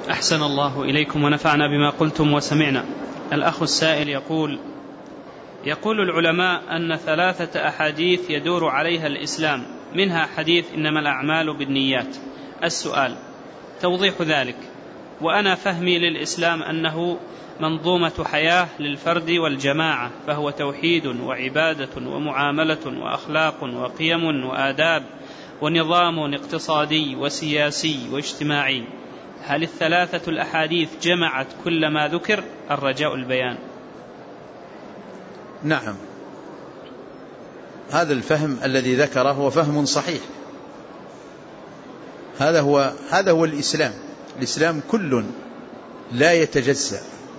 أحسن الله إليكم ونفعنا بما قلتم وسمعنا. الأخ السائل يقول العلماء أن 3 أحاديث يدور عليها الإسلام، منها حديث إنما الأعمال بالنيات. السؤال توضيح ذلك، وأنا فهمي للإسلام أنه منظومة حياة للفرد والجماعة، فهو توحيد وعبادة ومعاملة وأخلاق وقيم وآداب ونظام اقتصادي وسياسي واجتماعي. هل 3 الأحاديث جمعت كل ما ذكر؟ الرجاء البيان. نعم، هذا الفهم الذي ذكره هو فهم صحيح. هذا هو الإسلام. الإسلام كل لا يتجزأ،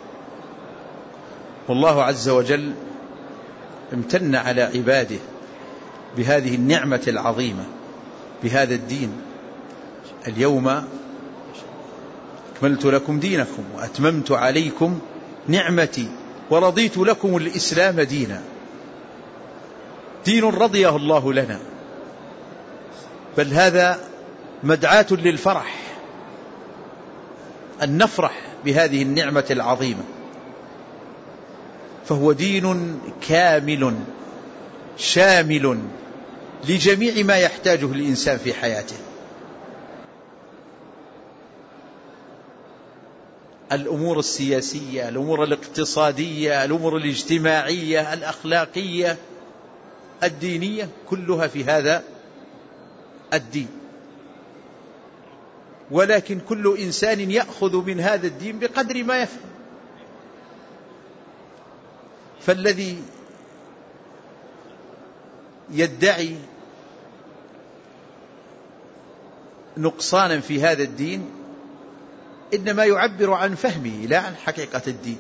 والله عز وجل امتن على عباده بهذه النعمة العظيمة، بهذا الدين. اليوم أكملت لكم دينكم وأتممت عليكم نعمتي ورضيت لكم الإسلام دينا. دين رضيه الله لنا، بل هذا مدعاة للفرح، أن نفرح بهذه النعمة العظيمة. فهو دين كامل شامل لجميع ما يحتاجه الإنسان في حياته. الأمور السياسية، الأمور الاقتصادية، الأمور الاجتماعية، الأخلاقية، الدينية، كلها في هذا الدين. ولكن كل إنسان يأخذ من هذا الدين بقدر ما يفهم. فالذي يدعي نقصانا في هذا الدين إنما يعبر عن فهمه لا عن حقيقة الدين.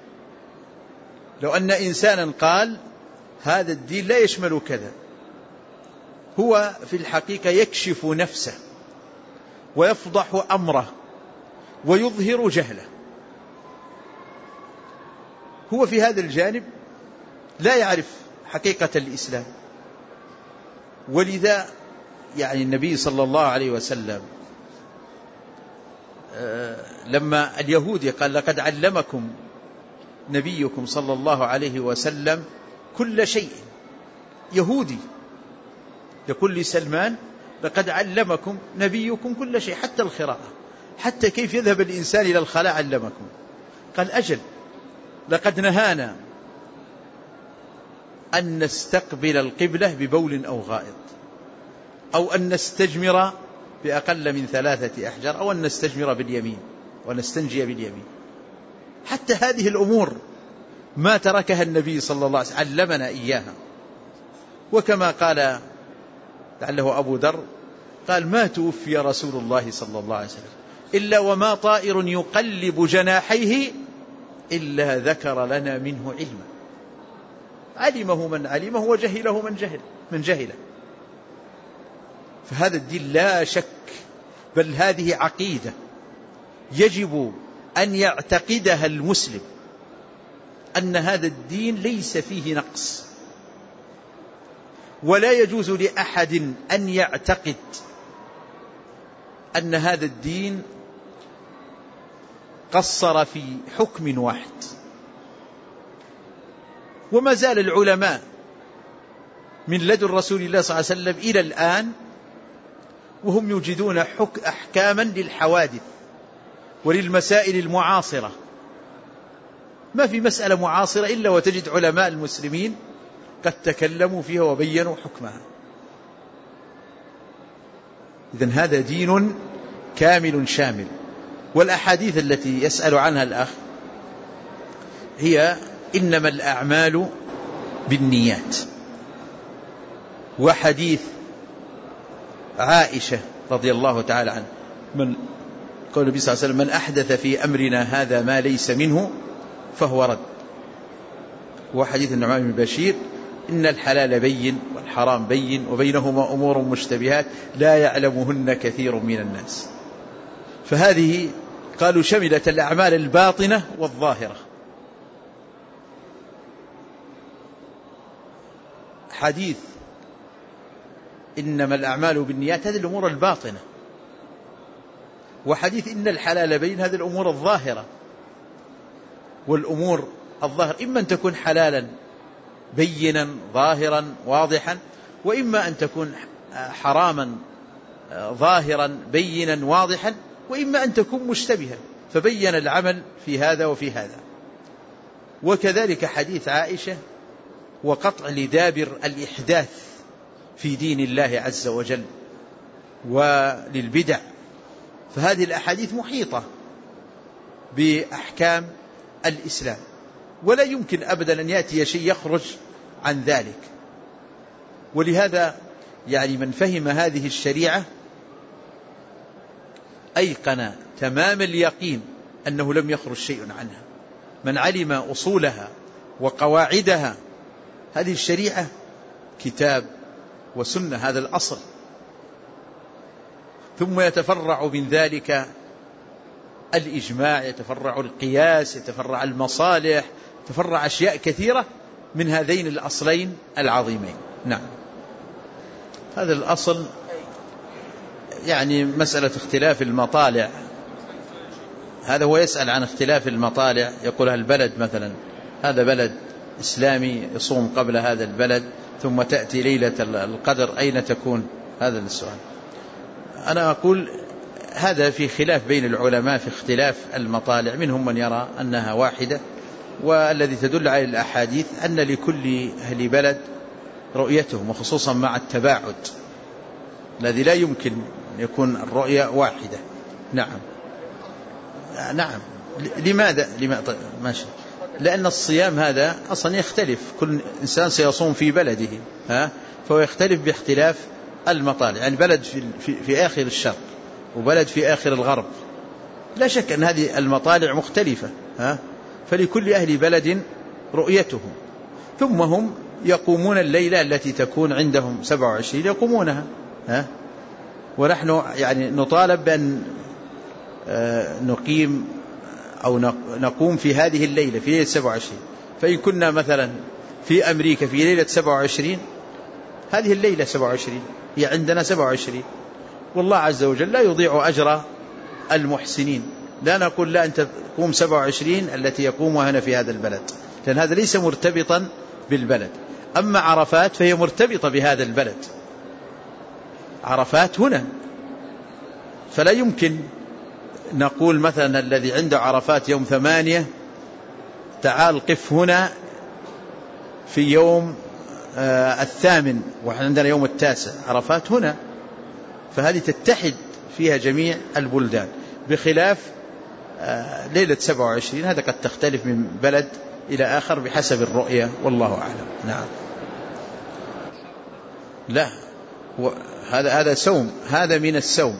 لو أن إنسانا قال هذا الدين لا يشمل كذا، هو في الحقيقة يكشف نفسه ويفضح أمره ويظهر جهله. هو في هذا الجانب لا يعرف حقيقة الإسلام. ولذا النبي صلى الله عليه وسلم لما اليهودي قال لقد علمكم نبيكم صلى الله عليه وسلم كل شيء، يهودي يقول لسلمان لقد علمكم نبيكم كل شيء، حتى القراءة، حتى كيف يذهب الإنسان إلى الخلاء علمكم. قال أجل، لقد نهانا أن نستقبل القبلة ببول أو غائط، أو أن نستجمر بأقل من 3 أحجار، أو أن نستجمر باليمين ونستنجي باليمين. حتى هذه الأمور ما تركها النبي صلى الله عليه وسلم، علمنا إياها. وكما قال لعله أبو ذر قال ما توفي رسول الله صلى الله عليه وسلم إلا وما طائر يقلب جناحيه إلا ذكر لنا منه علما، علمه من علمه وجهله من جهله. فهذا الدين لا شك، بل هذه عقيدة يجب أن يعتقدها المسلم، أن هذا الدين ليس فيه نقص. ولا يجوز لأحد أن يعتقد أن هذا الدين قصر في حكم واحد. وما زال العلماء من لدن رسول الله صلى الله عليه وسلم إلى الآن وهم يوجدون أحكاما للحوادث وللمسائل المعاصرة. ما في مسألة معاصرة إلا وتجد علماء المسلمين قد تكلموا فيها وبينوا حكمها. إذن هذا دين كامل شامل. والأحاديث التي يسأل عنها الأخ هي إنما الأعمال بالنيات، وحديث عائشة رضي الله تعالى عنه من قول النبي صلى الله عليه وسلم من أحدث في أمرنا هذا ما ليس منه فهو رد. وحديث النعمان بن بشير إن الحلال بين والحرام بين وبينهما أمور مشتبهات لا يعلمهن كثير من الناس. فهذه قالوا شملت الأعمال الباطنة والظاهرة. حديث إنما الأعمال بالنيات هذه الأمور الباطنة، وحديث إن الحلال بين، هذه الأمور الظاهرة. والأمور الظاهر إما أن تكون حلالا بينا ظاهرا واضحا، وإما أن تكون حراما ظاهرا بينا واضحا، وإما أن تكون مشتبها فبين العمل في هذا وفي هذا. وكذلك حديث عائشة وقطع لدابر الإحداث في دين الله عز وجل وللبدع، فهذه الأحاديث محيطة بأحكام الإسلام، ولا يمكن أبدا أن يأتي شيء يخرج عن ذلك. ولهذا يعني من فهم هذه الشريعة أيقن تمام اليقين أنه لم يخرج شيء عنها. من علم أصولها وقواعدها، هذه الشريعة كتاب وسنة، هذا الأصل، ثم يتفرع من ذلك الإجماع، يتفرع القياس، يتفرع المصالح، يتفرع أشياء كثيرة من هذين الأصلين العظيمين. نعم، هذا الأصل يعني مسألة اختلاف المطالع، هذا هو يسأل عن اختلاف المطالع، يقول البلد مثلا هذا بلد إسلامي يصوم قبل هذا البلد، ثم تأتي ليلة القدر، أين تكون؟ هذا السؤال. أنا أقول هذا في خلاف بين العلماء في اختلاف المطالع، منهم من يرى أنها واحدة، والذي تدل على الأحاديث أن لكل أهل بلد رؤيتهم، وخصوصا مع التباعد الذي لا يمكن أن يكون الرؤية واحدة. نعم نعم. لماذا؟ ماشي. لأن الصيام هذا أصلا يختلف، كل إنسان سيصوم في بلده، فهو يختلف باختلاف المطالع، يعني بلد في آخر الشرق وبلد في آخر الغرب، لا شك أن هذه المطالع مختلفة، فلكل أهل بلد رؤيتهم. ثم هم يقومون الليلة التي تكون عندهم 27 يقومونها، ونحن يعني نطالب بأن نقيم أو نقوم في هذه الليلة في ليلة 27. فإن كنا مثلا في أمريكا في ليلة 27، هذه الليلة 27 هي عندنا 27، والله عز وجل لا يضيع أجر المحسنين. لا نقول لا أنت تقوم 27 التي يقومها هنا في هذا البلد، لأن هذا ليس مرتبطا بالبلد. أما عرفات فهي مرتبطة بهذا البلد، عرفات هنا، فلا يمكن نقول مثلا الذي عنده عرفات يوم 8 تعال قف هنا في يوم 8 وإحنا عندنا يوم 9، عرفات هنا، فهذه تتحد فيها جميع البلدان، بخلاف ليلة 27 هذا قد تختلف من بلد إلى آخر بحسب الرؤية، والله أعلم. نعم. لا، هذا صوم، هذا من الصوم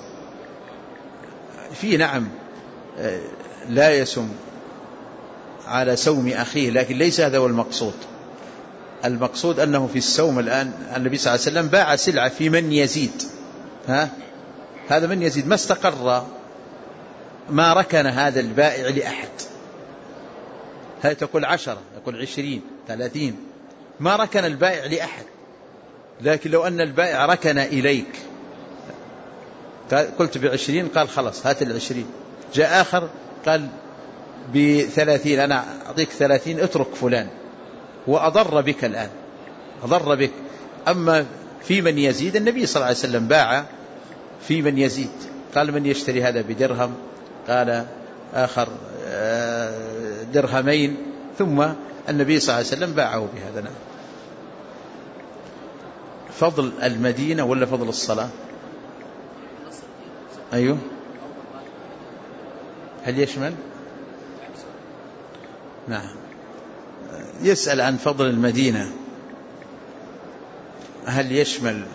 في نعم لا يسم على صوم أخيه، لكن ليس هذا هو المقصود. المقصود أنه في الصوم الآن النبي صلى الله عليه وسلم باع سلعة في من يزيد، هذا من يزيد ما استقر، ما ركن هذا البائع لأحد، هذا تقول 10، يقول 20 30، ما ركن البائع لأحد. لكن لو أن البائع ركن إليك، قلت ب20 قال خلاص هات 20، جاء آخر قال ب30 أنا أعطيك 30، اترك فلان، وأضر بك الآن، أضر بك. أما في من يزيد النبي صلى الله عليه وسلم باع في من يزيد، قال من يشتري هذا بدرهم، قال آخر درهمين، ثم النبي صلى الله عليه وسلم باعه بهذا. نعم. فضل المدينة ولا فضل الصلاة؟ أيوه، هل يشمل؟ نعم. يسأل عن فضل المدينة، هل يشمل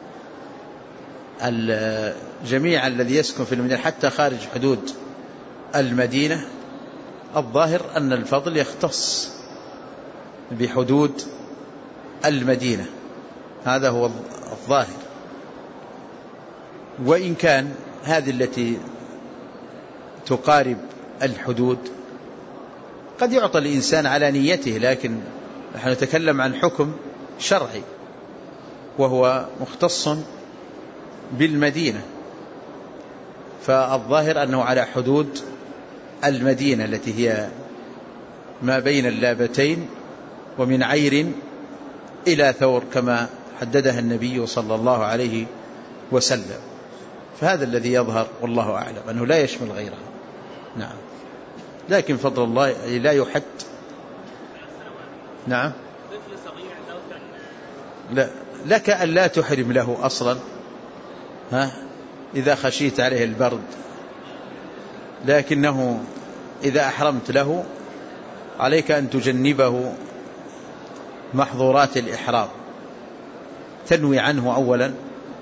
الجميع الذي يسكن في المدينة حتى خارج حدود المدينة؟ الظاهر أن الفضل يختص بحدود المدينة، هذا هو الظاهر. وإن كان هذه التي تقارب الحدود قد يعطى الإنسان على نيته، لكن نحن نتكلم عن حكم شرعي وهو مختص بالمدينة، فالظاهر أنه على حدود المدينة التي هي ما بين اللابتين ومن عير إلى ثور كما حددها النبي صلى الله عليه وسلم. فهذا الذي يظهر والله أعلم أنه لا يشمل غيرها. نعم، لكن فضل الله لا يحد. نعم، لا لك أن لا تحرم له أصلا إذا خشيت عليه البرد، لكنه إذا أحرمت له عليك أن تجنبه محظورات الإحرام، تنوي عنه أولا،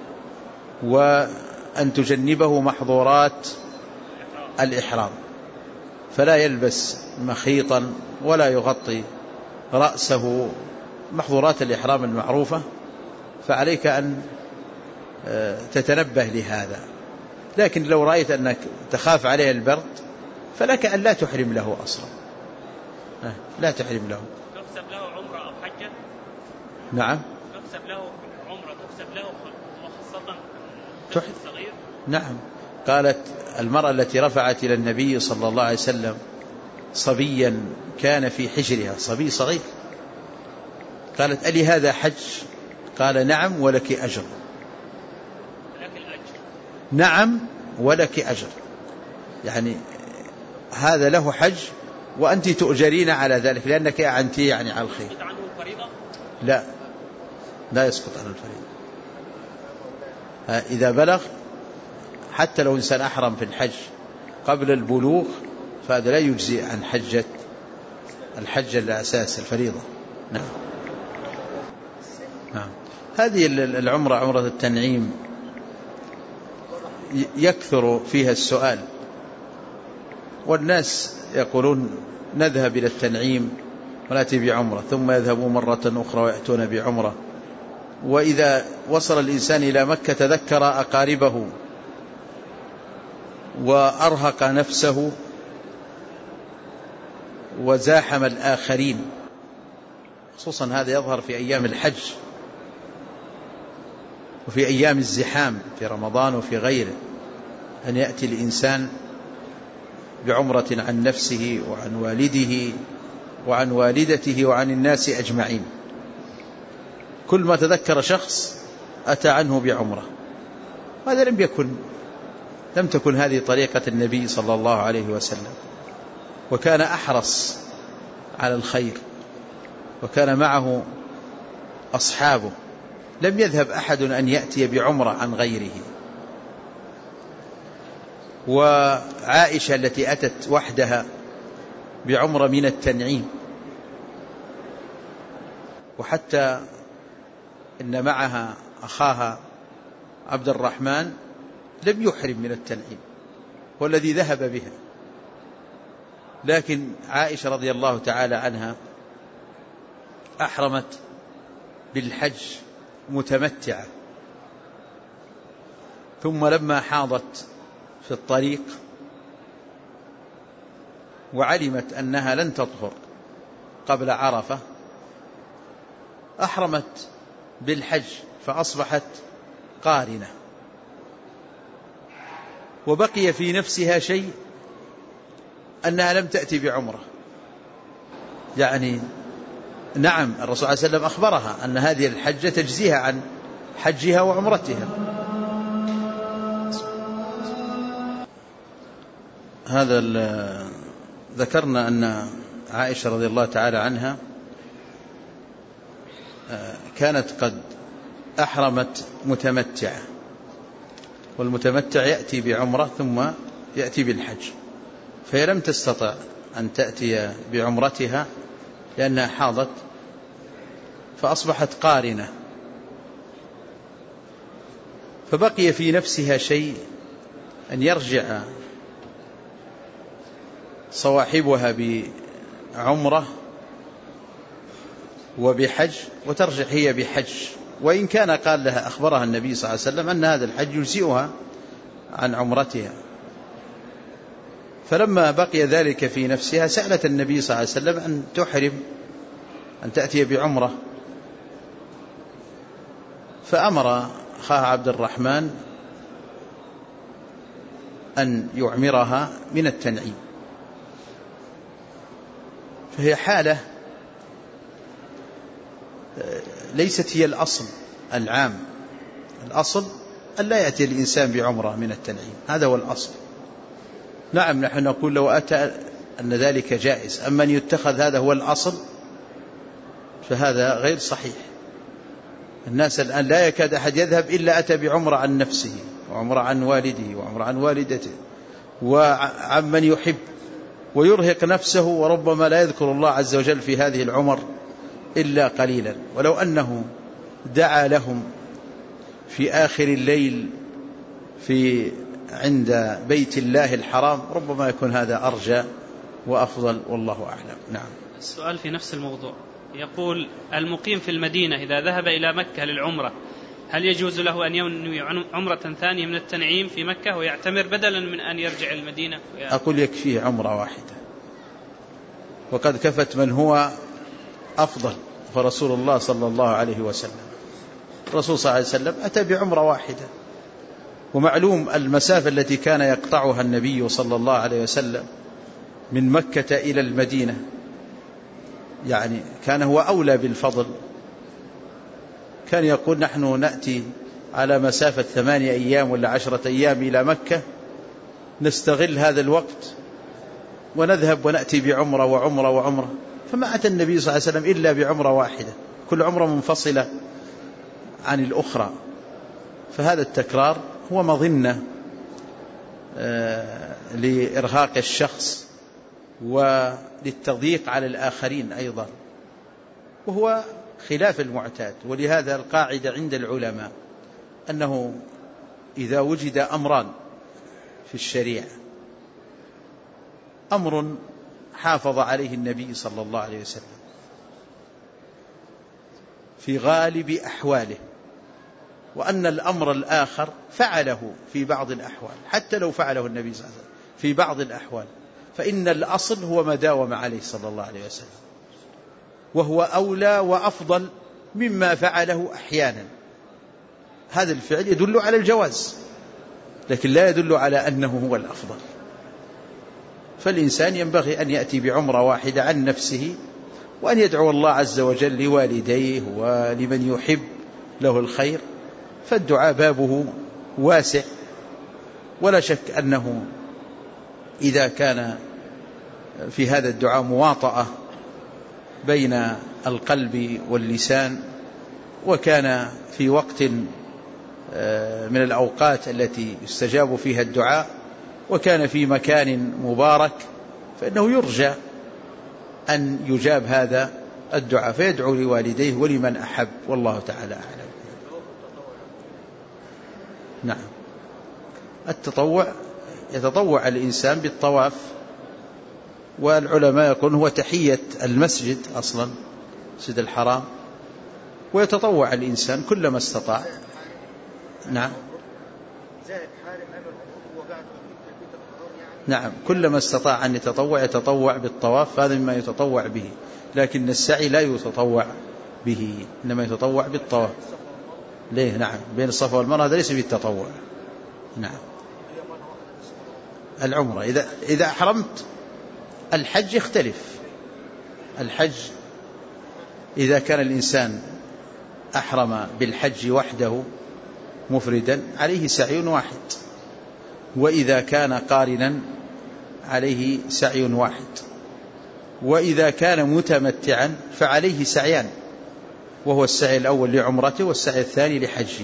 وأن تجنبه محظورات الإحرام، فلا يلبس مخيطا ولا يغطي رأسه، محظورات الإحرام المعروفة، فعليك أن تتنبه لهذا. لكن لو رأيت أنك تخاف عليه البرد فلك أن لا تحرم له أصلا، لا تحرم له. تحسب له عمرة أو حجة؟ نعم، تحسب له عمرة، تحسب له خاصة الصغير. نعم، قالت المرأة التي رفعت إلى النبي صلى الله عليه وسلم صبيا كان في حجرها، صبي صغير، قالت ألي هذا حج؟ قال نعم ولك أجر. نعم ولك أجر، يعني هذا له حج وأنت تؤجرين على ذلك لأنك أعنتي يعني على الخير. يسقط عنه الفريضة؟ لا يسقط عنه الفريضة. إذا بلغ، حتى لو إنسان أحرم في الحج قبل البلوغ فهذا لا يجزي عن الحجة الأساس الفريضة. نعم. هذه العمرة، عمرة التنعيم، يكثر فيها السؤال، والناس يقولون نذهب إلى التنعيم ونأتي بعمرة، ثم يذهبون مرة أخرى ويأتون بعمرة، وإذا وصل الإنسان إلى مكة تذكر أقاربه وأرهق نفسه وزاحم الآخرين، خصوصا هذا يظهر في أيام الحج وفي أيام الزحام في رمضان وفي غيره، أن يأتي الإنسان بعمرة عن نفسه وعن والده وعن والدته وعن الناس أجمعين. كل ما تذكر شخص أتى عنه بعمرة. هذا لم تكن هذه طريقة النبي صلى الله عليه وسلم، وكان أحرص على الخير، وكان معه أصحابه، لم يذهب أحد أن يأتي بعمرة عن غيره. وعائشة التي أتت وحدها بعمرة من التنعيم، وحتى إن معها أخاها عبد الرحمن لم يحرم من التنعيم، والذي ذهب بها، لكن عائشة رضي الله تعالى عنها أحرمت بالحج متمتعة، ثم لما حاضت في الطريق وعلمت أنها لن تطهر قبل عرفة أحرمت بالحج، فأصبحت قارنة، وبقي في نفسها شيء أنها لم تأتي بعمرة. يعني نعم، الرسول صلى الله عليه وسلم أخبرها أن هذه الحجة تجزيها عن حجها وعمرتها. هذا ذكرنا أن عائشة رضي الله تعالى عنها كانت قد أحرمت متمتعة، والمتمتع يأتي بعمرة ثم يأتي بالحج، فهي لم تستطع أن تأتي بعمرتها لأنها حاضت، فأصبحت قارنة، فبقي في نفسها شيء أن يرجع صواحبها بعمرة وبحج وترجع هي بحج، وإن كان قال لها أخبرها النبي صلى الله عليه وسلم أن هذا الحج يجزئها عن عمرتها. فلما بقي ذلك في نفسها سألت النبي صلى الله عليه وسلم أن تحرم، أن تأتي بعمرة، فأمر أخاها عبد الرحمن أن يعمرها من التنعيم. فهي حالة ليست هي الأصل العام. الأصل أن لا يأتي الإنسان بعمرة من التنعيم، هذا هو الأصل. نعم نحن نقول لو أتى أن ذلك جائز، أما أن يتخذ هذا هو الأصل فهذا غير صحيح. الناس الآن لا يكاد أحد يذهب إلا أتى بعمرة عن نفسه وعمرة عن والده وعمرة عن والدته وعن من يحب، ويرهق نفسه، وربما لا يذكر الله عز وجل في هذه العمر إلا قليلا. ولو أنه دعا لهم في آخر الليل عند بيت الله الحرام ربما يكون هذا أرجى وأفضل، والله أعلم. نعم. السؤال في نفس الموضوع يقول: المقيم في المدينة إذا ذهب إلى مكة للعمرة هل يجوز له أن ينوي عمرة ثانية من التنعيم في مكة ويعتمر بدلا من أن يرجع المدينة؟ أقول يكفيه عمرة واحدة، وقد كفت من هو أفضل، فرسول الله صلى الله عليه وسلم، الرسول صلى الله عليه وسلم أتى بعمرة واحدة. ومعلوم المسافة التي كان يقطعها النبي صلى الله عليه وسلم من مكة إلى المدينة، يعني كان هو أولى بالفضل. كان يقول: نحن نأتي على مسافة 8 أيام ولا 10 أيام إلى مكة، نستغل هذا الوقت ونذهب ونأتي بعمرة وعمرة وعمرة. فما أتى النبي صلى الله عليه وسلم إلا بعمرة واحدة، كل عمرة منفصلة عن الأخرى. فهذا التكرار هو مظنة لإرهاق الشخص وللتضييق على الآخرين أيضا، وهو خلاف المعتاد. ولهذا القاعدة عند العلماء أنه إذا وجد أمران في الشريعة، أمر حافظ عليه النبي صلى الله عليه وسلم في غالب أحواله، وأن الأمر الآخر فعله في بعض الأحوال، حتى لو فعله النبي صلى الله عليه وسلم في بعض الأحوال، فإن الأصل هو ما داوم عليه صلى الله عليه وسلم، وهو أولى وأفضل مما فعله أحيانا. هذا الفعل يدل على الجواز، لكن لا يدل على أنه هو الأفضل. فالإنسان ينبغي أن يأتي بعمرة واحدة عن نفسه، وأن يدعو الله عز وجل لوالديه ولمن يحب له الخير، فالدعاء بابه واسع. ولا شك أنه إذا كان في هذا الدعاء مواطأة بين القلب واللسان، وكان في وقت من الأوقات التي يستجاب فيها الدعاء، وكان في مكان مبارك، فإنه يرجى أن يجاب هذا الدعاء، فيدعو لوالديه ولمن أحب، والله تعالى أعلم. نعم. التطوع يتطوع الإنسان بالطواف، والعلماء يقولون هو تحية المسجد أصلا، مسجد الحرام، ويتطوع الإنسان كلما استطاع. نعم. نعم، كلما استطاع أن يتطوع بالطواف، هذا مما يتطوع به، لكن السعي لا يتطوع به، إنما يتطوع بالطواف. ليه؟ نعم، بين الصفا والمروة هذا ليس بالتطوع. نعم. العمرة إذا أحرمت، الحج يختلف. الحج إذا كان الإنسان أحرم بالحج وحده مفردا عليه سعي واحد، وإذا كان قارنا عليه سعي واحد، وإذا كان متمتعا فعليه سعيان، وهو السعي الأول لعمرته والسعي الثاني لحجه.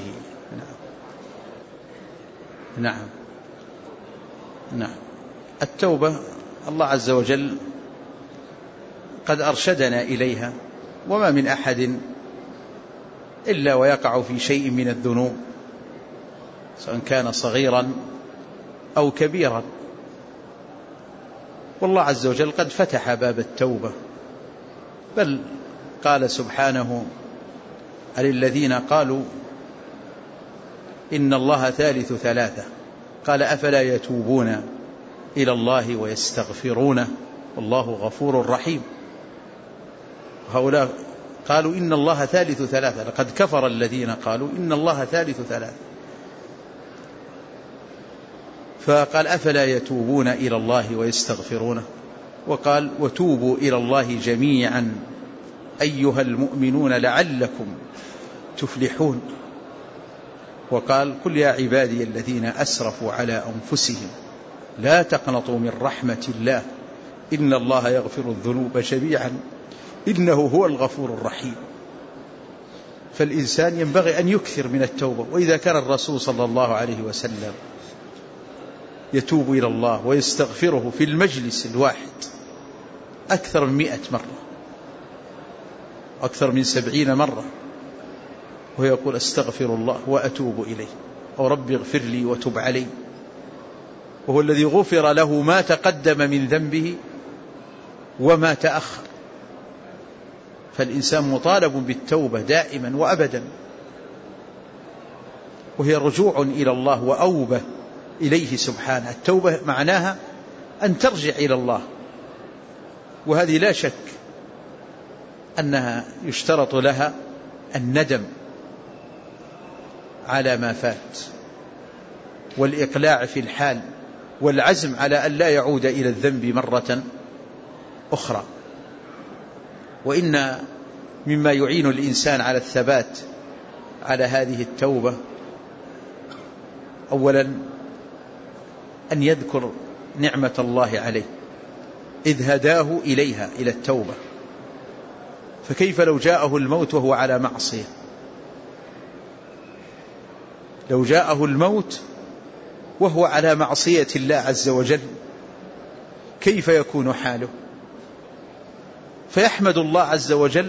نعم. نعم. التوبة الله عز وجل قد أرشدنا إليها، وما من أحد إلا ويقع في شيء من الذنوب، سواء كان صغيرا أو كبيرا، والله عز وجل قد فتح باب التوبة، بل قال سبحانه: للذين قالوا إن الله ثالث ثلاثة قال أفلا يتوبون إلى الله ويستغفرونه والله غفور رحيم. هؤلاء قالوا إن الله ثالث ثلاثة، لقد كفر الذين قالوا إن الله ثالث ثلاثة. فقال أفلا يتوبون إلى الله ويستغفرونه، وقال وتوبوا إلى الله جميعا أيها المؤمنون لعلكم تفلحون، وقال قل يا عبادي الذين أسرفوا على أنفسهم لا تقنطوا من رحمة الله إن الله يغفر الذنوب جميعا إنه هو الغفور الرحيم. فالإنسان ينبغي أن يكثر من التوبة، وإذا كان الرسول صلى الله عليه وسلم يتوب إلى الله ويستغفره في المجلس الواحد أكثر من 100 مرة، أكثر من 70 مرة، ويقول أستغفر الله وأتوب إليه، أو رب اغفر لي وتب علي، وهو الذي غفر له ما تقدم من ذنبه وما تأخر. فالإنسان مطالب بالتوبة دائما وأبدا، وهي رجوع إلى الله وأوبة إليه سبحانه. التوبة معناها أن ترجع إلى الله، وهذه لا شك أنها يشترط لها الندم على ما فات والإقلاع في الحال والعزم على أن لا يعود إلى الذنب مرة أخرى. وإن مما يعين الإنسان على الثبات على هذه التوبة أولا أن يذكر نعمة الله عليه إذ هداه إليها، إلى التوبة. فكيف لو جاءه الموت وهو على معصية؟ لو جاءه الموت وهو على معصية الله عز وجل كيف يكون حاله؟ فيحمد الله عز وجل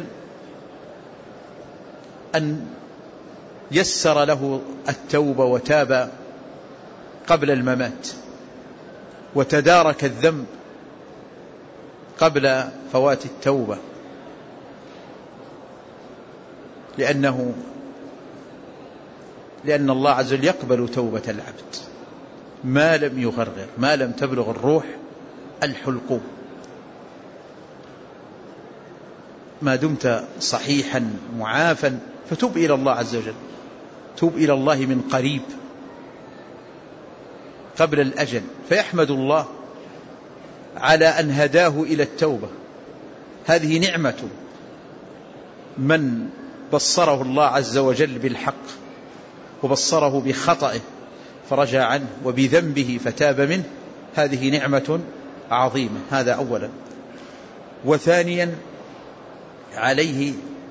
أن يسر له التوبة وتاب قبل الممات وتدارك الذنب قبل فوات التوبة، لأن الله عز وجل يقبل توبة العبد ما لم يغرغر، ما لم تبلغ الروح الحلقوم، ما دمت صحيحا معافا فتوب إلى الله عز وجل، توب إلى الله من قريب قبل الأجل. فيحمد الله على أن هداه إلى التوبة، هذه نعمة من بصره الله عز وجل بالحق وبصره بخطئه فرجع عنه وبذنبه فتاب منه، هذه نعمة عظيمة. هذا أولا. وثانيا عليه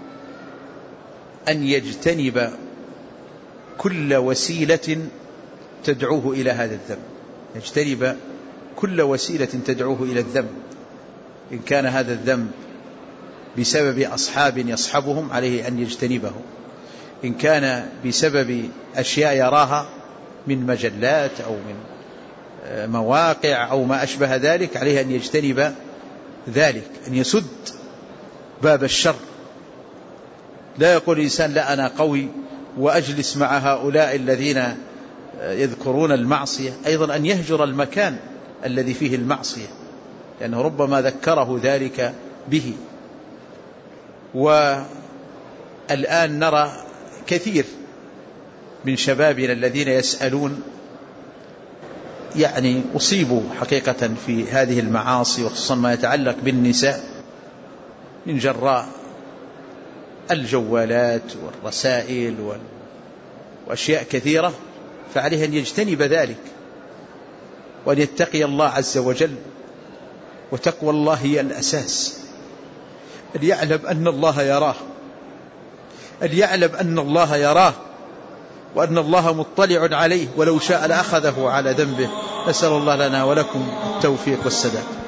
أن يجتنب كل وسيلة تدعوه إلى هذا الذنب، يجتنب كل وسيلة تدعوه إلى الذنب، إن كان هذا الذنب بسبب أصحاب يصحبهم عليه أن يجتنبه، إن كان بسبب أشياء يراها من مجلات أو من مواقع أو ما أشبه ذلك عليه أن يجتنب ذلك، أن يسد باب الشر. لا يقول الإنسان لا أنا قوي وأجلس مع هؤلاء الذين يذكرون المعصية، أيضا أن يهجر المكان الذي فيه المعصية لأنه ربما ذكره ذلك به. والآن نرى كثير من شبابنا الذين يسألون يعني أصيبوا حقيقة في هذه المعاصي، وخصوصا ما يتعلق بالنساء من جراء الجوالات والرسائل وأشياء كثيرة، فعليه أن يجتنب ذلك وأن يتقي الله عز وجل، وتقوى الله هي الأساس. أن يعلم أن الله يراه، أن يعلم أن الله يراه وأن الله مطلع عليه، ولو شاء لأخذه على ذنبه. نسأل الله لنا ولكم التوفيق والسداد.